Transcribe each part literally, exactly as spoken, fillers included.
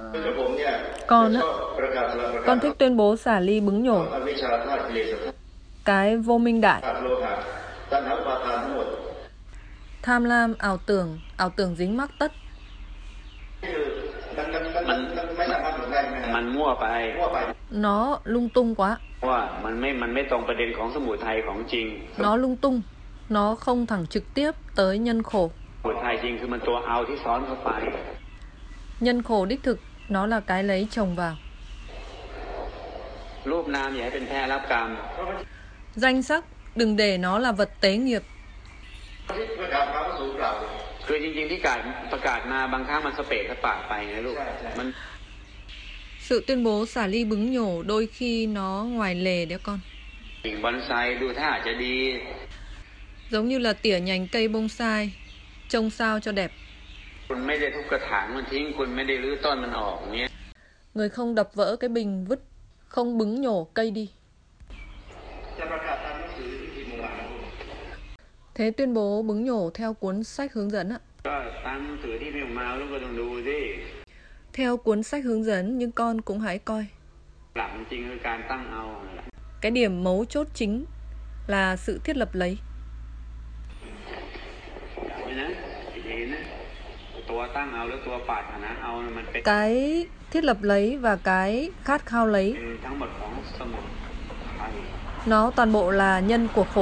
Con á, con thích tuyên bố xả ly bứng nhổ cái vô minh đại. Tham lam, ảo tưởng, ảo tưởng dính mắc tất. มันมันมั่วไป Nó lung tung quá. ว่ามันไม่มันไม่ตรงประเด็นของสมุทัยของจริง Nó lung tung. Nó không thẳng trực tiếp tới nhân khổ. สมุทัยจริงคือมันตัวเอาที่ซ้อนเข้าไป Nhân khổ đích thực, nó là cái lấy chồng vào. รูปนามอย่าให้เป็นแพ้รับกรรม Danh sắc, đừng để nó là vật tế nghiệp. คือจริงๆที่การประกาศมาบางครั้งมันสเปกสปากไปนะลูกมัน Sự tuyên bố xả ly bứng nhổ đôi khi nó ngoài lề đấy con. กิ่งบอนไซดูท่าจะดี Giống như là tỉa nhánh cây bonsai, trông sao cho đẹp. คุณไม่ได้ทุบกระถางมันทิ้งคุณไม่ได้รื้อต้นมันออกเนี้ย Người không đập vỡ cái bình vứt, không bứng nhổ cây đi. Thế tuyên bố bứng nhổ theo cuốn sách hướng dẫn ạ. ก็ตามหนังสือที่พิมพ์มาลูกก็ต้องดูสิ Theo cuốn sách hướng dẫn, nhưng con cũng hãy coi. หลักจริงคือการตั้งเอา Cái điểm mấu chốt chính là sự thiết lập lấy. นี่นะดีนะตัวตั้งเอาหรือตัวปรารถนาเอามันเป็น Cái thiết lập lấy và cái khát khao lấy, ทั้งหมดของสมุทัย nó toàn bộ là nhân của khổ.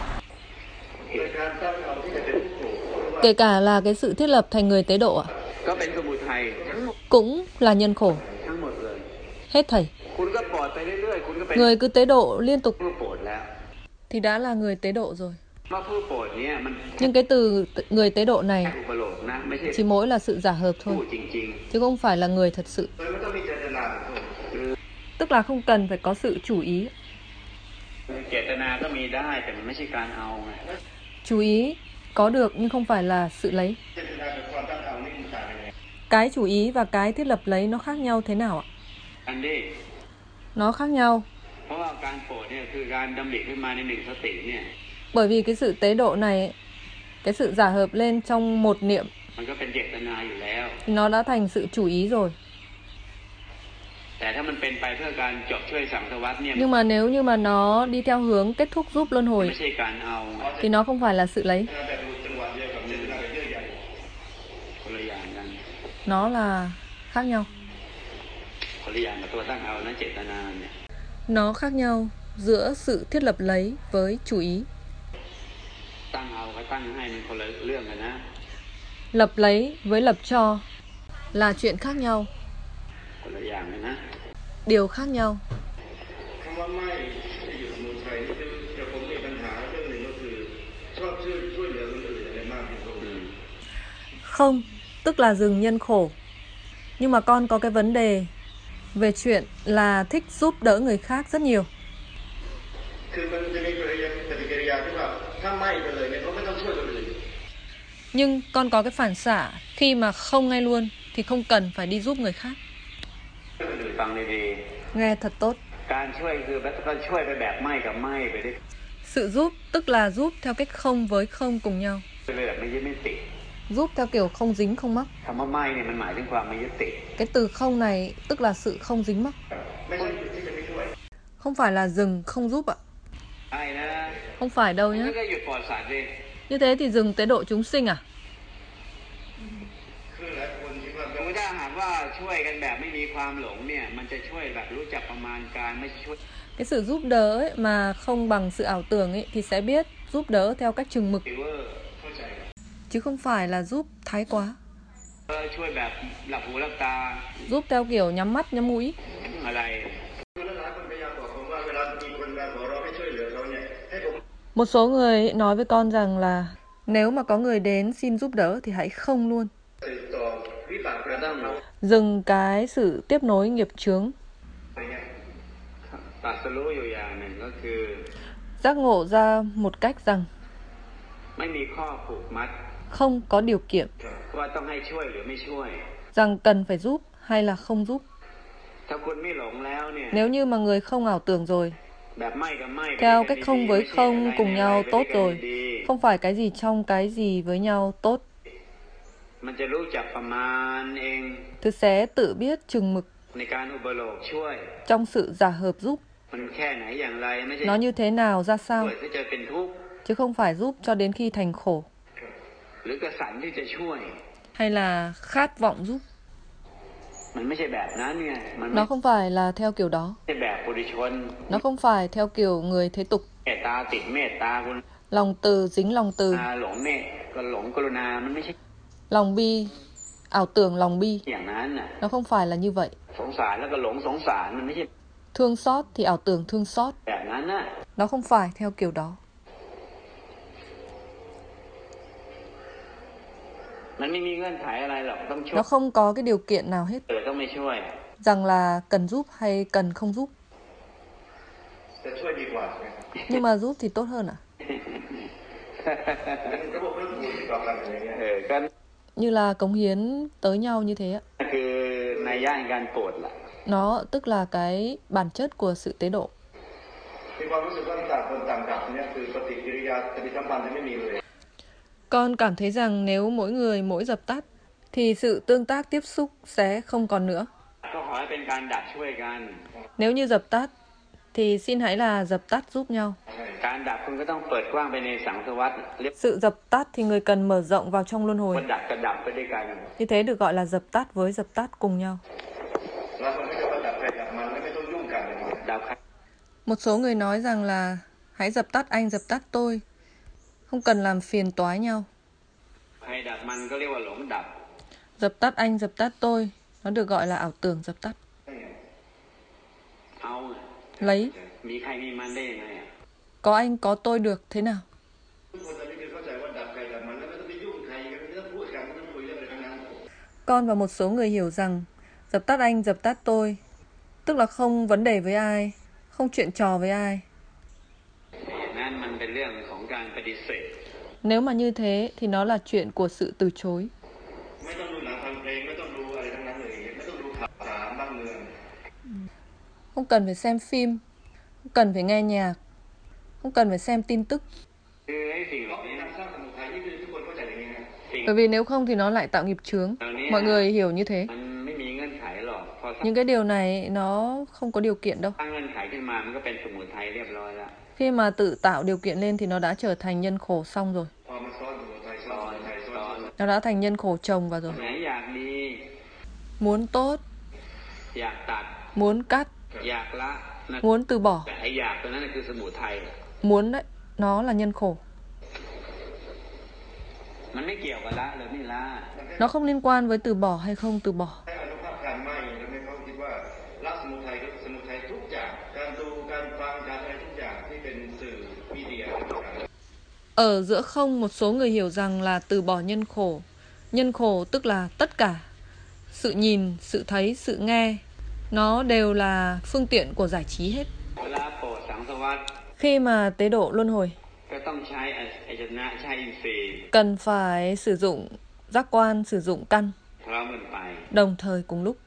Kể cả là cái sự thiết lập thành người tế độ ạ, ก็เป็นสมุทัยทั้งหมด cũng là nhân khổ. ทั้งหมดเลย Hết thảy. คุณก็ปล่อยไปเรื่อยๆคุณก็เป็น Người cứ tế độ liên tục ผู้โปรดแล้ว thì đã là người tế độ rồi. ว่าผู้โปรดเนี่ยมัน Nhưng cái từ người tế độ này อุปโลกนะไม่ใช่ chỉ mỗi là sự giả hợp ผู้ thôi, จริง chứ không phải là người thật sự. Tức là không cần phải có sự chủ ý. ๆเจตนาก็มีได้แต่มันไม่ใช่การเอาไง Chú ý có được nhưng không phải là sự lấy. Cái chủ ý và cái thiết lập lấy nó khác nhau thế nào ạ? อันนี้ Nó khác nhau เพราะว่าการโปรดเนี่ยคือการดำริขึ้นมาในหนึ่งสติเนี่ย bởi vì cái sự tế độ này, cái sự giả hợp lên trong một niệm, มันก็เป็นเจตนาอยู่แล้ว nó đã thành sự chủ ý rồi. แต่ถ้ามันเป็นไปเพื่อการจบช่วยสังสารวัฏเนี่ย Nhưng mà nếu như mà nó đi theo hướng kết thúc giúp luân ไม่ hồi ใช่การเอาไง thì nó không phải là sự lấy, คนละอย่างกัน nó là khác nhau. คนละอย่างกับตัวตั้งเอานะเจตนาเนี่ย Nó khác nhau giữa sự thiết lập lấy với chủ ý. ตั้งเอากับตั้งให้มันคนละเรื่องกันนะ Lập lấy với lập cho là chuyện khác nhau, คนละอย่างกันนะ điều khác nhau. คำว่าไม่ที่อยู่สมุทัยนี่จะผมมีปัญหาเรื่องหนึ่งก็คือชอบช่วยช่วยเหลือคนอื่นอะไรมากที่สุด Không, tức là dừng nhân khổ. Nhưng mà con có cái vấn đề về chuyện là thích giúp đỡ người khác rất nhiều. คือมันจะมีปฏิกิริยาที่ว่าถ้าไม่ไปเลยเนี่ยเขาไม่ต้องช่วยคนอื่น Nhưng con có cái phản xạ khi mà không ngay luôn thì không cần phải đi giúp người khác. ฟังดี Nghe thật tốt. ๆการช่วยคือแบบก็ช่วยไปแบบไม่กับไม่ไปด้วย Sự giúp tức là giúp theo cách không với không cùng nhau. ช่วยไปแบบไม่ยึดไม่ติด Giúp theo kiểu không dính không mắc. คำว่าไม่เนี่ยมันหมายถึงความไม่ยึดติด Cái từ không này tức là sự không dính mắc. ไม่ใช่ที่จะไม่ช่วย Không phải là dừng không giúp ạ. ใช่นะ Không phải đâu นี่ nhé. ก็หยุดปล่อยสัตว์ดิ Như thế thì dừng tế độ chúng sinh à? คือหลายคนคิดว่าสมมติถ้าหากว่าช่วยกันแบบไม่มีความหลงเนี่ยมันจะช่วยแบบรู้จักประมาณการไม่ช่วย Cái sự giúp đỡ ấy mà không bằng sự ảo tưởng ấy thì sẽ biết giúp đỡ theo cách chừng mực, หรือว่าเข้าใจ chứ không phải là giúp thái quá. เออช่วยแบบหลับหูหลับตา Giúp theo kiểu nhắm mắt nhắm mũi. อะไรคือหลายคนพยายามบอกผมว่าเวลามีคนมาขอร้องให้ช่วยเหลือเขาเนี่ยให้ผม Một số người nói với con rằng là nếu mà có người đến xin giúp đỡ thì hãy không luôn. ติดต่อวิบากกระตั้งเรา Dừng cái sự tiếp nối nghiệp chướng. อะไรเงี้ยตรัสรู้อยู่อย่างหนึ่งก็คือ Giác ngộ ra một cách rằng ไม่มีข้อผูกมัด không có điều kiện, ว่าต้องให้ช่วยหรือไม่ช่วย rằng cần phải giúp hay là không giúp. ถ้าคุณไม่หลงแล้วเนี่ย Nếu như mà người không ảo tưởng rồi, แบบไม่กับไม่ theo cách không với không cùng nhau tốt rồi, không phải cái gì trong cái gì với nhau tốt. มันจะรู้จักประมาณเอง Thứ sẽ tự biết chừng mực ในการอุปโลกช่วย trong sự giả hợp giúp. มันแค่ไหนอย่างไรไม่ใช่ Nó như thế nào ra ช่ sao, วยที่จะเป็นทุกข์ chứ không phải giúp cho đến khi thành khổ, หรือกระสันที่จะช่วย hay là khát vọng giúp. มันไม่ใช่แบบนั้นไงมันไม่ Nó không phải là theo kiểu đó. ใช่แบบปุถุชน Nó không phải theo kiểu người thế tục. เมตตาติดเมตตาคุณ Lòng từ dính lòng từ, อาหลงเมตก็หลงกรุณามันไม่ใช่ lòng bi, ảo tưởng lòng bi. อย่างนั้นน่ะ Nó không phải là như vậy. สงสารแล้วก็หลงสงสารมันไม่ใช่ Thương xót thì ảo tưởng thương xót. แบบนั้นน่ะ Nó không phải theo kiểu đó. มันไม่มีเงื่อนไขอะไรหรอกต้องช่วย Nó không có cái điều kiện nào hết เออต้องไม่ช่วย rằng là cần giúp hay cần không giúp. จะช่วยดีกว่าใช่ไหมครับ Nhưng mà giúp thì tốt hơn à? มันระบบเรื่องบุญที่ต่อกันอะไรเงี้ยเออก็ Như là cống hiến tới nhau như thế ạ. คือในย่านการโปรดล่ะ Nó tức là cái bản chất của sự tế độ. มีความรู้สึกว่าต่างคนต่างดับเนี่ยคือปฏิกิริยาปฏิสัมพันธ์จะไม่มีเลย Con cảm thấy rằng nếu mỗi người mỗi dập tắt thì sự tương tác tiếp xúc sẽ không còn nữa. ก็ขอให้เป็นการดับช่วยกัน Nếu như dập tắt thì xin hãy là dập tắt giúp nhau. การดับคุณก็ต้องเปิดกว้างไปในสังสวัฏเรียก Sự dập tắt thì người cần mở rộng vào trong luân ว่า hồi. ดับกับดับไปด้วยกัน Như thế được gọi là dập tắt với dập tắt cùng nhau. แล้วคนก็จะว่าดับใครดับมันแล้วไม่ต้องยุ่งกันเลยดับใคร Một số người nói rằng là hãy dập tắt anh, dập tắt tôi, không cần làm phiền toái nhau. ใครดับมันก็เรียกว่าหลงดับ Dập tắt anh, dập tắt tôi, nó được gọi là ảo tưởng dập tắt. เอาอะ Lấy, มีใครมีมันได้ยังไงอะ có anh có tôi được thế nào? ทุกคนตอนนี้คือเข้าใจว่าดับใครดับมันแล้วไม่ต้องไปยุ่งใครกันไม่ต้องพูดกันไม่ต้องคุยเรื่องอะไรทั้งนั้น Con và một số người hiểu rằng dập tắt anh, dập tắt tôi, tức là không vấn đề với ai, không chuyện trò với ai. อย่างนั้นมันเป็นเรื่องของการปฏิเสธ Nếu mà như thế thì nó là chuyện của sự từ chối. ไม่ต้องดูหนังฟังเพลงไม่ต้องดูอะไรทั้งนั้นเลยไม่ต้องดูข่าวสารบ้านเมือง Không cần phải xem phim, không cần phải nghe nhạc, không cần phải xem tin tức. คือไอ้สิ่งเหเพล่าราะเป็นนี้การสร้างสมุทัยนี่คือทุกคนเข้าใจอย่างนี้นะสิ่ง Bởi vì nếu không thì nó lại tạo nghiệp chướng. Mọi người hiểu như thế. มันไม่มีเงื่อนไขหรอกพอสร้าง Nhưng cái điều này nó không có điều kiện đâu. เงื่อนไขขึ้นมามันก็เป็นสมุทัยเรียบร้อยแล้ว Khi mà tự tạo điều kiện lên thì nó đã trở thành nhân khổ xong rồi. พอมันซ้อนสมุทัยซ้อนสมุทัยซ้อน Nó đã thành nhân khổ chồng vào rồi. ไหนอยากดี Muốn tốt, อยากตัด muốn cắt, อยากละนะ muốn từ bỏ. แต่ไอ้อยากตัวนั้นน่ะคือสมุทัย Muốn đấy, nó là nhân khổ. มันไม่เกี่ยวกับละหรือไม่ละ Nó không liên quan với từ bỏ hay không từ bỏ. ให้อนุภาพการไม่ทำให้เขาคิดว่าละสมุทัยก็คือสมุทัยทุกอย่างการดูการฟังการอะไรทุกอย่างที่เป็นสื่อมีเดียต่างๆ Ở giữa không, một số người hiểu rằng là từ bỏ nhân khổ. Nhân khổ tức là tất cả. Sự nhìn, sự thấy, sự nghe, nó đều là phương tiện của giải trí hết. เวลาโปรดสังสวัฏ Khi mà tế độ luân hồi, ก็ต้องใช้อายตนะใช้อินทรีย์ cần phải sử dụng giác quan, sử dụng căn, พร้อมกันไป đồng thời cùng lúc.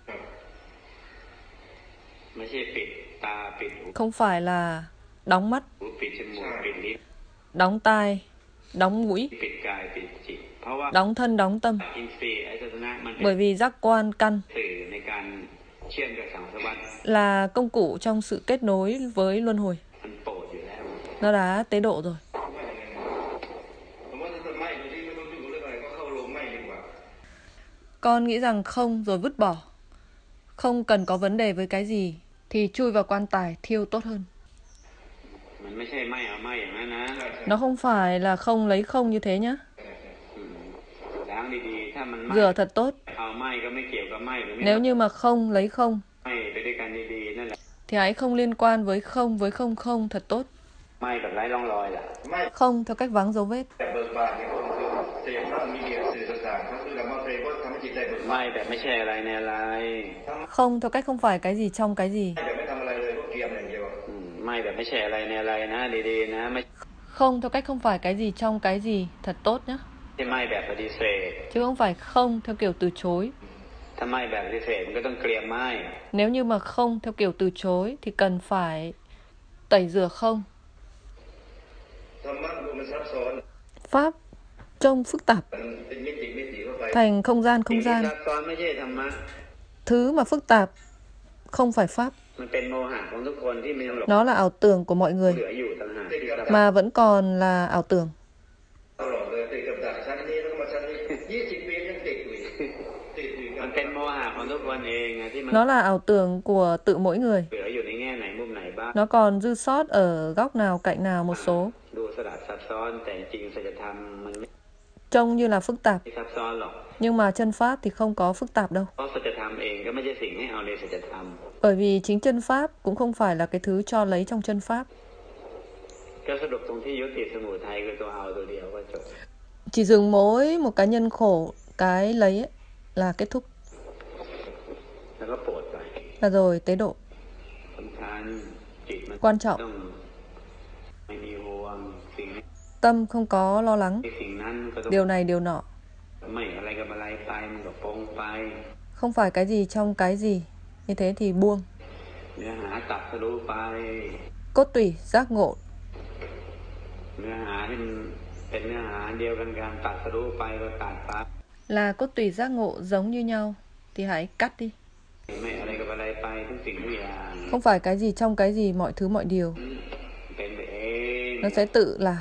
ไม่ใช่ปิดตาปิดหู Không phải là đóng mắt, ปิดจมูกปิดลิ้น đóng tai, đóng mũi, ปิดกายปิดจิตเพราะว่า đóng thân, đóng tâm. อินทรีย์อายตนะมันเป็น Bởi vì giác quan, căn สื่อในการเชื่อมกับสังสวัฏ là công cụ trong sự kết nối với luân hồi. มันโปรดอยู่แล้ว Nó đã tế độ rồi. ผมว่าถ้าจะไม่โดยที่ไม่ต้องยุ่งกับเรื่องอะไรก็เข้าโรงไม่ดีกว่า Con nghĩ rằng không rồi vứt bỏ. Không cần có vấn đề với cái gì thì chui vào quan tài thiêu tốt hơn. มันไม่ใช่ไม่เอาไม่อย่างนั้นนะ Nó không phải là không lấy không như thế nhá. อืมล้างดีๆถ้ามันไม่ Rửa thật tốt. เอาไม่ก็ไม่เกี่ยวกับไม่หรือไม่ Nếu như mà không lấy không ไม่ไปด้วยกันดีๆนั่นแหละ thì hãy không liên quan với không với không không thật tốt. ไม่แบบไร้ร่องรอยล่ะไม่ Không theo cách vắng dấu vết. แต่เบิกบานเนี่ยก็คือเสพเรื่องมีเดียสื่อต่างๆเขาคือการมาเพลงก็ทำให้จิตใจเบิกบานไม่แบบไม่ใช่อะไรในอะไร Không theo cách không phải cái gì trong cái gì. แต่ไม่ทำอะไรเลยก็เกรียมอย่างเดียวอืมไม่แบบไม่ใช่อะไรในอะไรนะดีๆนะไม่ Không theo cách không phải cái gì trong cái gì thật tốt nhá. ใช่ไม่แบบปฏิเสธ Chứ không phải không theo kiểu từ chối. ถ้าไม่แบบปฏิเสธมันก็ต้องเกลียมไม่ Nếu như mà không theo kiểu từ chối thì cần phải tẩy rửa không. ธรรมะดูมันซับซ้อน Pháp trông phức tạp. มันเป็นมิติมิติเข้าไป thành không gian không สิ่งที่ gian. ซับซ้อนไม่ใช่ธรรมะ Thứ mà phức tạp không phải pháp. มันเป็นโมหะของทุกคนที่มันยังหลง Nó là ảo tưởng của mọi เห người ลืออยู่ต่างหากที่ซับซ้อน mà vẫn còn là ảo tưởng. ตลอดเลยติดกับดักชั้นนี้แล้วก็มาชั้นนี้ยี่สิบปียังติดอยู่ติดอยู่กัมับนเป็นโมหะของทุกคนเองอะที่มัน Nó là ảo tưởng của tự mỗi người. เหลืออยู่ในแง่ไหนมุมไหนบ้าง Nó còn dư sót ở góc nào cạnh nào một số. ดูสลับซับซ้อนแต่จริงสัจธรรมมันไม่ Trông như là phức tạp, ซับซ้อนหรอก nhưng mà chân pháp thì không có phức tạp đâu. เพราะสัจธรรมเองก็ไม่ใช่สิ่งให้เอาในสัจธรรม Bởi vì chính chân pháp cũng không phải là cái thứ cho lấy trong chân pháp. ก็สรุปตรงที่ยุติสมุทัยคือตัวเอาตัวเดียวก็จบ Chỉ dừng mỗi một cái nhân khổ, cái lấy ấy, là kết thúc. แล้วก็โปรดไป Và rồi tế độ. สำคัญจิตมัน Quan trọng, ต้องไม่มีห่วงสิ่งนี้ tâm không có lo lắng. สิ่งนั้นก็ต้อง Điều này điều nọ. ไม่อะไรกับอะไรไปมันก็ปรงไป Không phải cái gì trong cái gì. Như thế thì buông. เนื้อหาตัดสรู้ไป Cốt tủy, giác ngộ. เนื้อหาที่มันเป็นเนื้อหาเดียวกันการตัดสรู้ไปก็ตัดไป Là cốt tủy giác ngộ giống như nhau thì hãy cắt đi. ไม่อะไรกับอะไรไปทุกสิ่งทุกอย่าง Không phải cái gì trong cái gì, mọi thứ mọi điều. เป็นไปเอง Nó sẽ tự là.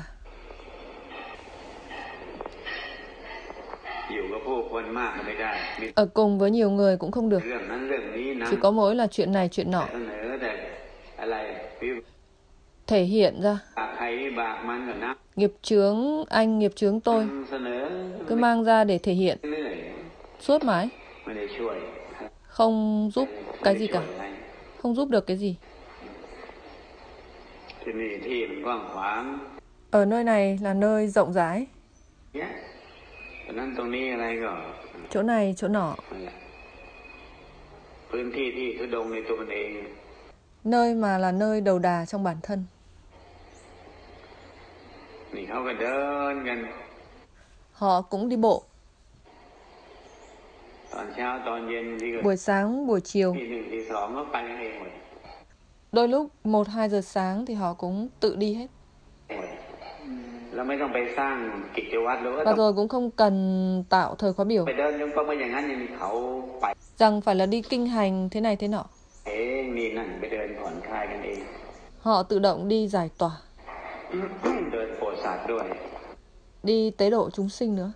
อยู่กับผู้คนมากก็ไม่ได้มี Ở cùng với nhiều người cũng không được. เรื่องนั้นเรื่องนี้นะ Chỉ có mỗi là chuyện này chuyện nọ. เสนอแต่อะไรวิ Thể hiện ra. บากใครวิบากมันก่อนนะ Nghiệp chướng anh, nghiệp chướng tôi. เสนอ Cứ mang ra để thể hiện เรื่อย suốt mãi. ไม่ได้ช่วย Không giúp ไม่ cái ได้ gì ช่วย cả. อะไร Không giúp được cái gì. ที่นี่ที่มันกว้างขวาง Ở nơi này là nơi rộng rãi. เนี่ยตรงนั้นตรงนี้อะไรก็ Chỗ này, chỗ nọ. นั่นแหละพื้นที่ที่ทุดงในตัวมันเอง Nơi mà là nơi đầu đà trong bản thân. นี่เขาก็เดินกัน Họ cũng đi bộ. ตอนเช้าตอนเย็นที่ก็ Buổi sáng, buổi chiều. ที่หนึ่งที่สองก็ไปกันเองหมด Đôi lúc một hai giờ sáng thì họ cũng tự đi hết. เราไม่ต้องไปสร้างกิจวัตรหรือว่า Và ต้อง rồi cũng không cần tạo thời khóa biểu ไปเดินจงกรมอย่างนั้นอย่างนี้เขาไป rằng phải là đi kinh hành thế này thế nọ. เองนี่นั่นไปเดินผ่อนคลายกันเอง Họ tự động đi giải tỏa, เดินโปรดสัตว์ด้วย đi tế độ chúng sinh nữa.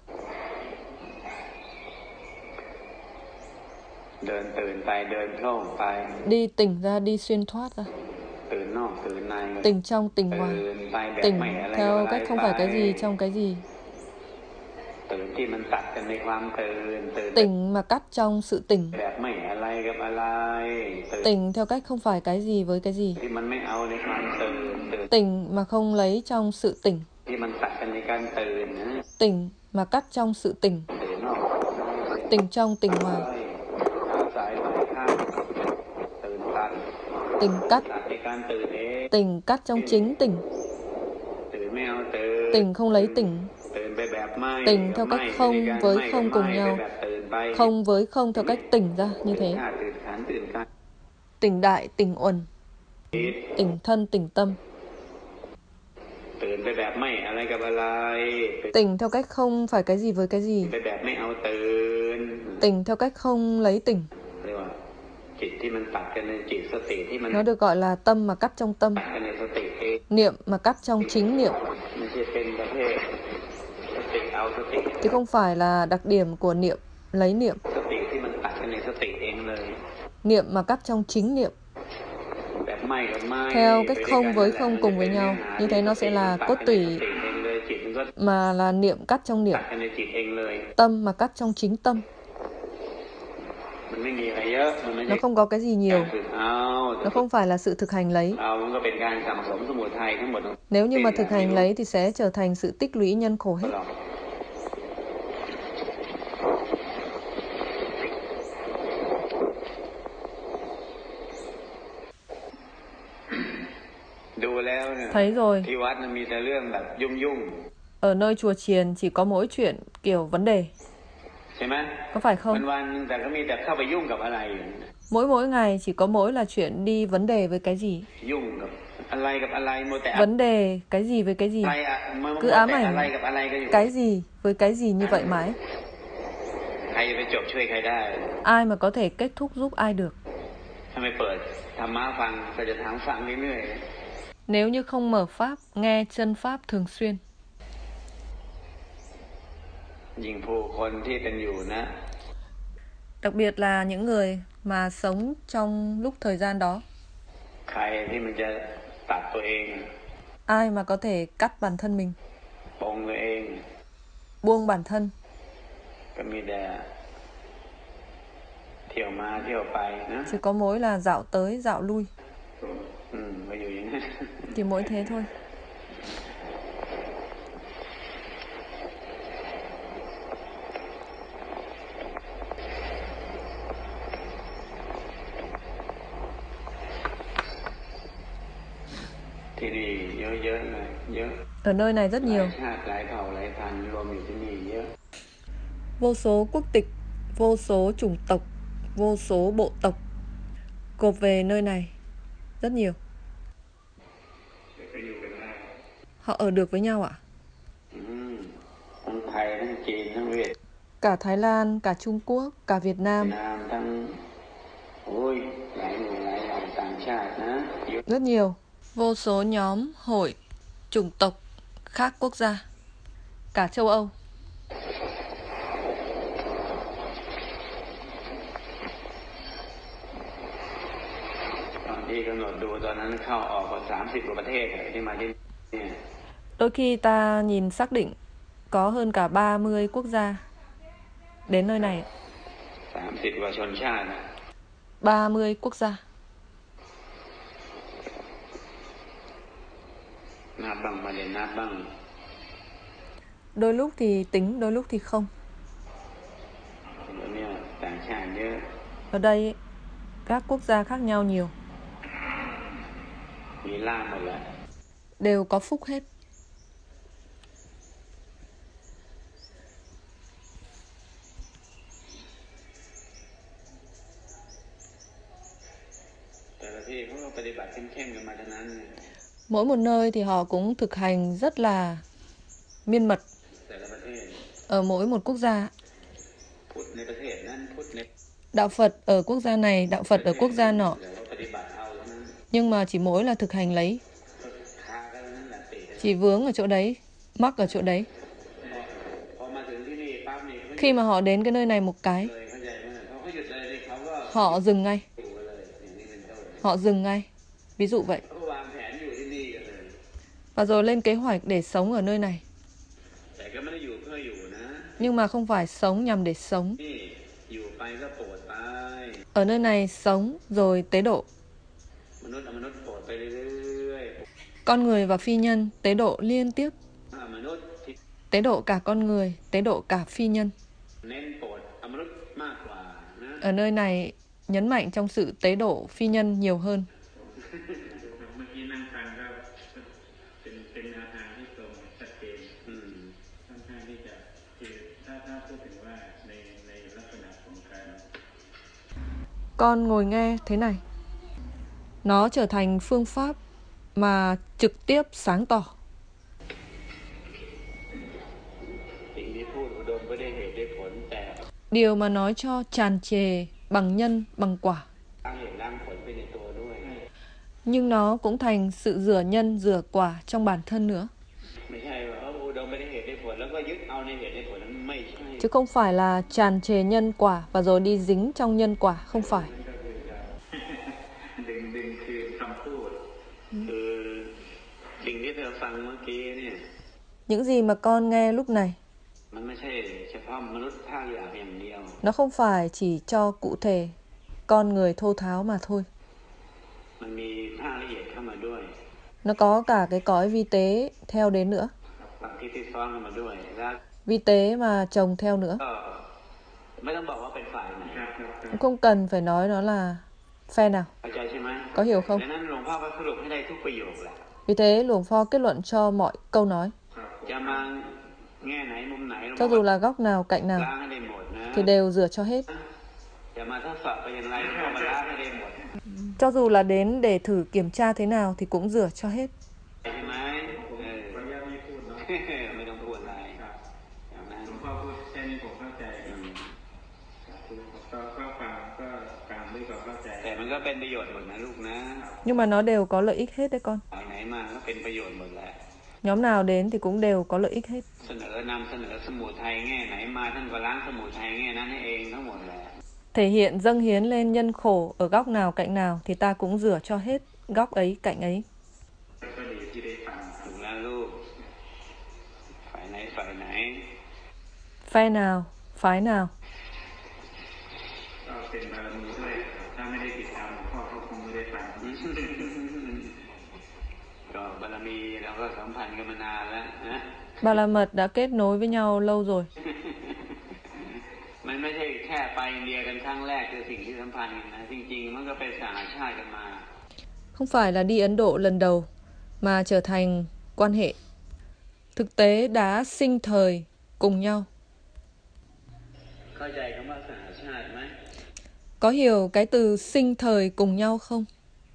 เดินตื่นไปเดินโล่งไป Đi tỉnh ra, đi xuyên thoát ra. ตื่นนอกตื่นใน Tỉnh trong, tỉnh ตื่ ngoài. นไปแบบ Tỉnh ไม่อะไรกับ theo อะไร cách không ไป phải cái gì trong cái gì. ตื่นที่มันตัดกันในความตื่นตื่น Tỉnh mà cắt trong sự tỉnh. แบบไม่อะไรกับอะไรตื่น Tỉnh theo cách không phải cái gì với cái gì. ที่มันไม่เอาในความตื่นตื่น Tỉnh mà không lấy trong sự tỉnh. ที่มันตัดกันในการตื่นนะ Tỉnh mà cắt trong sự tỉnh. ตื่นนอก Tỉnh trong, tỉnh ngoài. สายสายข้างตื่นตัด Tỉnh cắt, ตัดในการตื่นเอง tỉnh cắt trong chính tỉnh. ตื่นไม่เอาตื่น Tỉnh không lấy tỉnh. ตื่นไปแบบไม่ Tỉnh theo cách không với không cùng nhau. แบบตื่นไป Không với không theo cách tỉnh ra như thế. ตื่นขันตื่นขัน Tỉnh đại, tỉnh uẩn. คิด Tỉnh thân, tỉnh tâm. ตื่นไปแบบไม่อะไรกับอะไร Tỉnh theo cách không phải cái gì với cái gì. ไปแบบไม่เอาตื่น Tỉnh theo cách không lấy tỉnh. เรียกว่าจิตที่มันตัดกันในจิตสติที่มัน Nó được gọi là tâm mà cắt trong tâm. ตัดกันในสติเอง Niệm mà cắt trong chính niệm. ไม่ใช่เป็นประเภทสติเอาสติ Chứ không phải là đặc điểm của niệm, lấy niệm. สติที่มันตัดกันในสติเองเลย Niệm mà cắt trong chính niệm. แบบไม่กับไม่ Theo cách không với không cùng với nhau. Như thế nó sẽ là cốt tủy mà là niệm cắt trong niệm. ตัดกันในจิตเองเลย Tâm mà cắt trong chính tâm. มันไม่มีอะไรเยอะมันไม่ Nó ใช่ không có cái gì nhiều. ฝึกเอา Nó không phải là sự thực hành lấy. เอามันก็เป็นการสั่งสมสมุทัยทั้งหมด Nếu như mà thực hành lấy thì sẽ trở thành sự tích lũy nhân khổ hết. ดูแล้วเนี่ย Thấy rồi, ที่วัดมันมีแต่เรื่องแบบยุ่ง ở nơi chùa chiền chỉ có mỗi chuyện kiểu vấn đề. ๆใช่ไหม Có phải วัน không? วันๆแต่ก็มีแต่เข้าไปยุ่งกับอะไรอยู่ Mỗi mỗi ngày chỉ có mỗi là chuyện đi vấn đề với cái gì. ยุ่งกับอะไรกับอะไรโมแต่ Vấn đề cái gì với cái gì. อะไรอะ Cứ ám แต่อะไร ảnh กับอะไรกันอยู่ cái gì với cái gì như vậy mãi. ใครจะไปจบช่วยใครได้ Ai mà có thể kết thúc giúp ai được? ถ้าไม่เปิดธรรมะฟังก็จะถามฟังเรื่อย Nếu như không mở pháp, nghe chân pháp thường xuyên. ๆยิ่งผู้คนที่เป็นอยู่นะ Đặc biệt là những người mà sống trong lúc thời gian đó. ใครที่มันจะตัดตัวเอง Ai mà có thể cắt bản thân mình, ปรงตัวเอง buông bản thân, ก็มีแต่เที่ยวมาเที่ยวไปนะ chỉ có mỗi là dạo tới dạo lui. อืมก็อยู่อย่างนั้น Chỉ mỗi thế thôi. ที่นี่เยอะๆเลยเยอะ Ở nơi này rất หลาย nhiều. ชาติหลายเผ่าหลายพันธุ์รวมอยู่ที่นี่เยอะ Vô số quốc tịch, vô số chủng tộc, vô số bộ tộc gộp về nơi này rất nhiều. ไปอยู่กันได้ Họ ở được với nhau ạ? อืมทั้งไทยทั้งจีนทั้งเวียด Cả Thái Lan, cả Trung Quốc, cả Việt Nam. นามทั้งโอ้ยหลายหมู่หลายเหล่าต่างชาตินะเยอะ Rất nhiều. Vô số nhóm, hội, chủng tộc khác quốc gia. Cả châu Âu. ตอนที่กำหนดดูตอนนั้นเข้าออกกว่าสามสิบกว่าประเทศเลยที่มาที่นี่ Đôi khi ta nhìn xác định có hơn cả ba mươi quốc gia đến nơi này. สามสิบกว่าชนชาติ ba mươi quốc gia. นับบ้างไมาเรียนนับบ้าง Đôi lúc thì tính, đôi lúc thì không. แล้วเนี่ยต่างชาติเยอะ Ở đây các quốc gia khác nhau nhiều. มีล่ามหมดแล้ว Đều có phúc hết. แต่ละที่เขาก็ปฏิบัติเข้มๆกันมาทั้งนั้น Mỗi một nơi thì họ cũng thực hành rất là miên mật. แต่ละประเทศ Ở mỗi một quốc gia. พุทธในประเทศนั้นพุทธใน Đạo Phật ở quốc gia này, đạo Phật ở quốc gia nọ. แต่ว่าปฏิบัติเอาเท่านั้น Nhưng mà chỉ mỗi là thực hành lấy. คากันนั้นแหละติด Chỉ vướng ở chỗ đấy, mắc ở chỗ đấy. พอมาถึงที่นี่ปั๊บนี่เขา Khi mà họ đến cái nơi này một cái, เลยเข้าใจไหมเขาก็หยุดเลยเขาก็ họ dừng ngay. อยู่เลยอย่างนี้เป็นต้น Họ dừng ngay. Ví dụ vậy. เขาก็วางแผนอยู่ที่นี่กันเลย Và rồi lên kế hoạch để sống ở nơi này. แต่ก็ไม่ได้อยู่เพื่ออยู่นะ Nhưng mà không phải sống nhằm để sống. นี่อยู่ไปก็โปรดไป Ở nơi này sống rồi tế độ. มนุษย์เอามนุษย์โปรดไปเรื่อย Con người và phi nhân tế độ liên tiếp. ๆถ้ามนุษย์ที่ Tế độ cả con người, tế độ cả phi nhân. เน้นโปรดเอามนุษย์มากกว่านะ Ở nơi này nhấn mạnh trong sự tế độ phi nhân nhiều hơn. เมื่อกี้นั่งฟังก็เป็นเป็นแนวทางที่ตรงชัดเจนอืมค่อนข้างที่จะคือถ้าถ้าพูดถึงว่าในในลักษณะของการ Con ngồi nghe thế này. Nó trở thành phương pháp mà trực tiếp sáng tỏ. สิ่งที่พูดอุดมก็ได้เหตุได้ผลแต่ Điều mà nói cho tràn trề bằng nhân, bằng quả. ตั้งเหตุตั้งผลไปในตัวด้วย Nhưng nó cũng thành sự rửa nhân, rửa quả trong bản thân nữa. ไม่ใช่ว่าเอออุดมไปได้เหตุได้ผลแล้วก็ยึดเอาในเหตุได้ผลนั้นไม่ใช่ Chứ không phải là tràn trề nhân quả và rồi đi dính trong nhân quả, không phải. ดึงดึงคือคำพูดคือสิ่งที่เธอฟังเมื่อกี้เนี่ย Những gì mà con nghe lúc này, มันไม่ใช่เฉพาะมนุษย์ภาคหยาบอย่างเดียว nó không phải chỉ cho cụ thể con người thô tháo mà thôi. มันมีภาคละเอียดเข้ามาด้วย Nó có cả cái cõi vi tế theo đến nữa. ความคิดที่ซ้อนเข้ามาด้วยแล้ว Vi tế mà chồng theo nữa. ก็ไม่ต้องบอกว่าเป็นฝ่ายไหน Cũng không cần phải nói nó là phe nào. เข้าใจใช่ไหม Có hiểu không? ดังนั้นหลวงพ่อก็สรุปให้ได้ทุกประโยคแหละ Vì thế Luồng Pho kết luận cho mọi câu nói. จะมาแง่ไหนมุมไหน Cho dù là góc nào, cạnh ล้าง nào ให้ได้หมดนะ thì đều rửa cho hết. จะมาทดสอบไปอย่างไรก็มาล้างให้ได้หมด Cho dù là đến để thử kiểm tra thế nào thì cũng rửa cho hết. ใช่ไหมเออขออนุญาตไม่พูดเนาะไม่ต้องพูดอะไรอย่างนั้นหลวงพ่อพูดแค่นี้ผมเข้าใจอืมแต่มันก็เป็นประโยชน์หมดนะลูกนะ Nhưng mà nó đều có lợi ích hết đấy con. ไหนมาก็เป็นประโยชน์หมดแหละ Nhóm nào đến thì cũng đều có lợi ích hết. เสนอนำเสนอสมุทัยแง่ไหนมาท่านก็ล้างสมุทัยแง่นั้นให้เองทั้งหมดแหละ Thể hiện dâng hiến lên nhân khổ ở góc nào cạnh nào thì ta cũng rửa cho hết góc ấy cạnh ấy. ก็ดีที่ได้ฟังถูกแล้วลูกฝ่ายไหนฝ่ายไหน Phe nào, phái nào. ก็เป็นบารมีด้วยถ้าไม่ได้ติดตามหลวงพ่อก็คงไม่ได้ฟังก็บารมีเราก็สัมพันธ์กันมานานแล้วนะ Bà La Mật đã kết nối với nhau lâu rồi. มันไม่ใช่แค่ไปอินเดียกันครั้งแรกคือสิ่งที่สัมพันธ์กันนะจริงๆมันก็เป็นสหชาติกันมา Không phải là đi Ấn Độ lần đầu mà trở thành quan hệ. Thực tế đã sinh thời cùng nhau. เข้าใจคำว่าสหชาติไหม Có hiểu cái từ sinh thời cùng nhau không?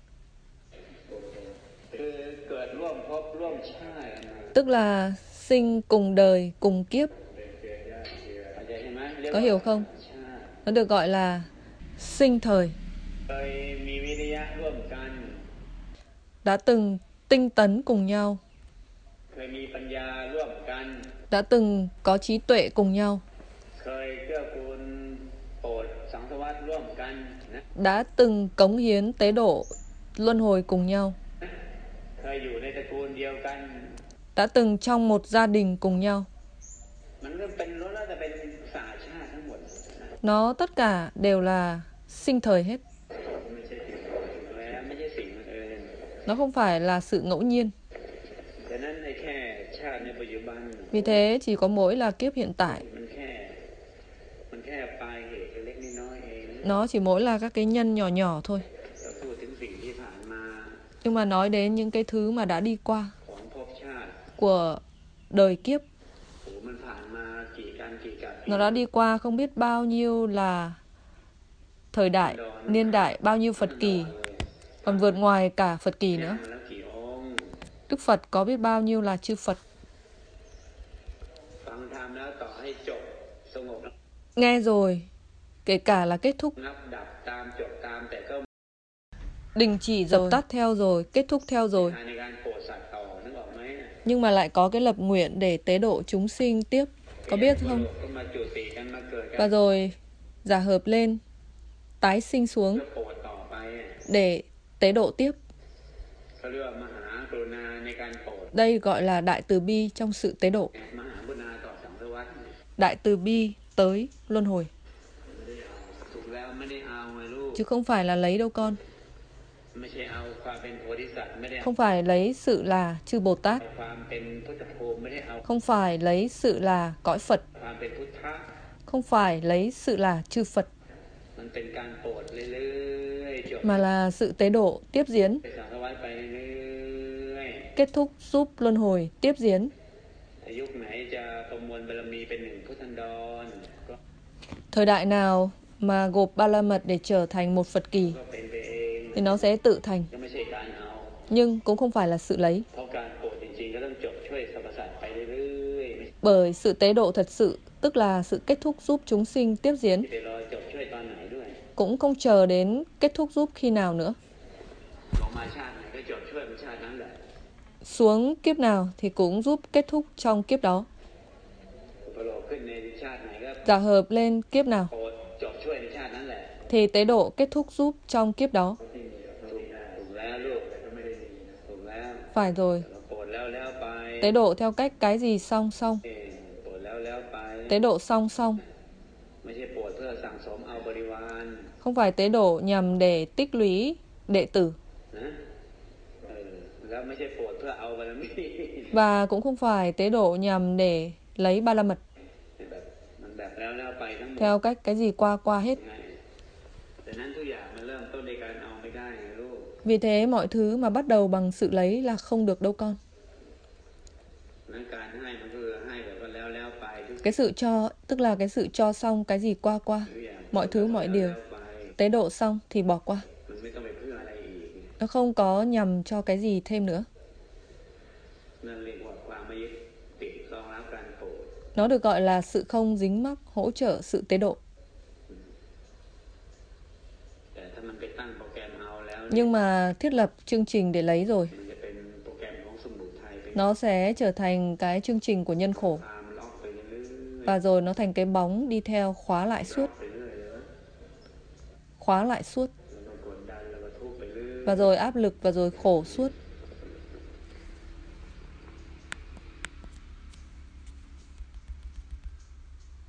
คือเกิดร่วมภพร่วมชาติกันมา Tức là sinh cùng đời, cùng kiếp. เข้าใจใช่ไหมเรียก Có ว่า hiểu không? ชาติ Nó được gọi là sinh thời. เคยมีวิริยะร่วมกัน Đã từng tinh tấn cùng nhau. เคยมีปัญญาร่วมกัน Đã từng có trí tuệ cùng nhau. เคยเกื้อกูลโปรดสังสวัสดิ์ร่วมกันนะ Đã từng cống hiến tế độ luân hồi cùng nhau. เคยอยู่ในตระกูลเดียวกัน Đã từng trong một gia đình cùng nhau. มันก็เป็นล้วนแล้วแต่เป็นสหชาติทั้งหมดนะ Nó tất cả đều là sinh thời hết. ไม่ใช่สิ่งแล้วไม่ใช่สิ่งบังเอิญ Nó không phải là sự ngẫu nhiên. ดังนั้นในแค่ชาติในปัจจุบัน Vì thế chỉ có mỗi là kiếp hiện tại. มันแค่มันแค่ปลายเหตุเล็กๆน้อยๆเอง Nó chỉ mỗi là các cái nhân nhỏ nhỏ thôi. เราพูดถึงสิ่งที่ผ่านมา Nhưng mà nói đến những cái thứ mà đã đi qua ของภพชาติ của đời kiếp. โอ้มันผ่านมากี่การกี่กับ Nó đã đi qua không biết bao nhiêu là thời đại, niên đại, bao nhiêu Phật kỳ. Còn vượt ngoài cả Phật kỳ nữa. แล้วกี่องค์ Đức Phật có biết bao nhiêu là chư Phật. ฟังธรรมแล้วต่อให้จบสงบ Nghe rồi, kể cả là kết thúc, นับดับตามจบตามแต่ก็ đình chỉ dập tắt theo rồi, kết thúc theo rồi. ในการโปรดสัตว์ต่อนึกออกไหม Nhưng mà lại có cái lập nguyện để tế độ chúng sinh tiếp. Có biết không? ก็มาจุติกันมาเกิดกั Và rồi giả hợp lên, tái sinh xuống เพื่อโปรดต่อไป để tế độ tiếp. เขาเรียกว่ามหากรุณาในการโปรด Đây gọi là đại từ bi trong sự tế độ. มหากรุณาต่อสังสารวัฏ Đại từ bi tới luân hồi. ถูกแล้วไม่ได้เอาไงลูก Chứ không phải là lấy đâu con. ไม่ใช่เอาความเป็นโพธิสัตว์ไม่ได้เอา Không phải lấy sự là chư Bồ Tát. ความเป็นพุทธภูมิไม่ได้เอา Không phải lấy sự là cõi Phật. ความเป็นพุทธะ Không phải lấy sự là chư Phật. มันเป็นการโปรดเรื่อยๆจบ Mà là sự tế độ tiếp diễn. ไปสังสารวัฏไปเรื่อย Kết thúc giúp luân hồi tiếp diễn. ๆแต่ยุคไหนจะประมวลบารมีเป็นหนึ่งพุทธันดรก็ Thời đại nào mà gộp ba la mật để trở thành một Phật kỳ ก็เป็นไปเอง thì nó sẽ tự thành. ก็ไม่ใช่การเอา Nhưng cũng không phải là sự lấy. เพราะการโปรดจริงๆก็ต้องจบช่วยสรรพสัตว์ไปเรื่อยๆไม่ Bởi sự tế độ thật sự, tức là sự kết thúc giúp chúng sinh tiếp diễn, ไปรอจบช่วยตอนไหนด้วย cũng không chờ đến kết thúc giúp khi nào nữa. ลงมาชาติไหนก็จบช่วยมันชาตินั้นแหละ Xuống kiếp nào thì cũng giúp kết thúc trong kiếp đó. อุปโลกขึ้นในชาติไหนก็ Giả hợp lên kiếp nào โปรดจบช่วยในชาตินั้นแหละ thì tế độ kết thúc giúp trong kiếp đó. ถูกถูกแล้วลูกถูกแล้ว Phải rồi. โปรดแล้วแล้วไป Tế độ theo cách cái gì song song. เออโปรดแล้วแล้วไป Tế độ song song. ไม่ใช่โปรดเพื่อสั่งสมเอาบริวาร Không phải tế độ nhằm để tích lũy đệ tử. นะเออแล้วไม่ใช่โปรดเพื่อเอาบารมี Và cũng không phải tế độ nhằm để lấy ba la mật. แบบมันแบบแล้วแล้วไปทั้งหมด Theo cách cái gì qua qua hết. ไงแต่นั้นทุกอย่างมันเริ่มต้นในการเอาไม่ได้ไงลูก Vì thế mọi thứ mà bắt đầu bằng sự lấy là không được đâu con. นั้นการให้มันคือให้แบบว่าแล้วแล้วไปทุก Cái sự cho tức là cái sự cho xong cái gì qua qua. อย่าง Mọi thứ mọi điều. แล้วไป Tế độ xong thì bỏ qua. มันไม่ต้องไปเพื่ออะไรอีก Nó không có nhằm cho cái gì thêm nữa. นั่นเรียกว่าความไม่ยึดติดรองรับการโปรด Nó được gọi là sự không dính mắc hỗ trợ sự tế độ. แต่ถ้ามันไปตั้งประ Nhưng mà thiết lập chương trình để lấy rồi, มันจะเป็นโปรแกรมของสมุทัยเป็น nó sẽ trở thành cái chương trình của nhân khổ. ตามล็อกไปเรื่อย Và rồi nó thành cái bóng đi theo khóa lại ๆ suốt, ไปเรื่อยเลย khóa lại suốt. แล้วก็กดดันแล้วก็ทุกข์ไปเรื่อย Và rồi áp lực và rồi khổ suốt.